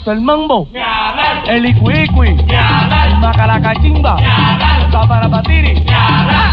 gusta el mambo, Ni hablar, el icuicui, ni hablar, macaracachimba, ni hablar, paparabatiri. ni hablar.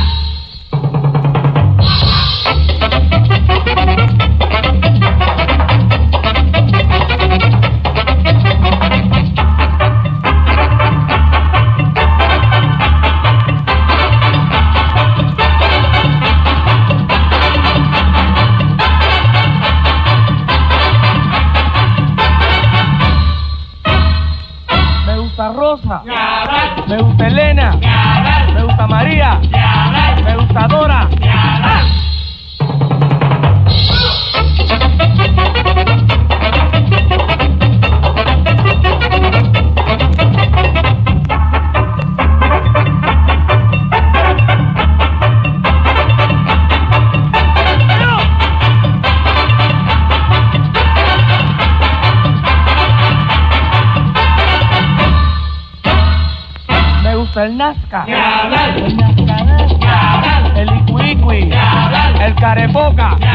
Me gusta Rosa, Ni hablar, me gusta Elena, ni hablar, me gusta María, ni hablar, me gusta Dora. ni hablar. Me gusta el Nazca, Ni hablar, el Nazca, ni hablar, el icuicui, ni hablar, el carepoca, ni